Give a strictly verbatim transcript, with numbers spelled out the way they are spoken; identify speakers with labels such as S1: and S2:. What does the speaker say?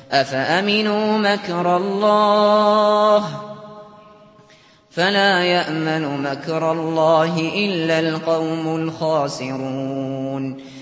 S1: أَفَأَمِنُوا مَكْرَ اللَّهِ ۚ فَلَا يَأْمَنُ مَكْرَ اللَّهِ إِلَّا الْقَوْمُ الْخَاسِرُونَ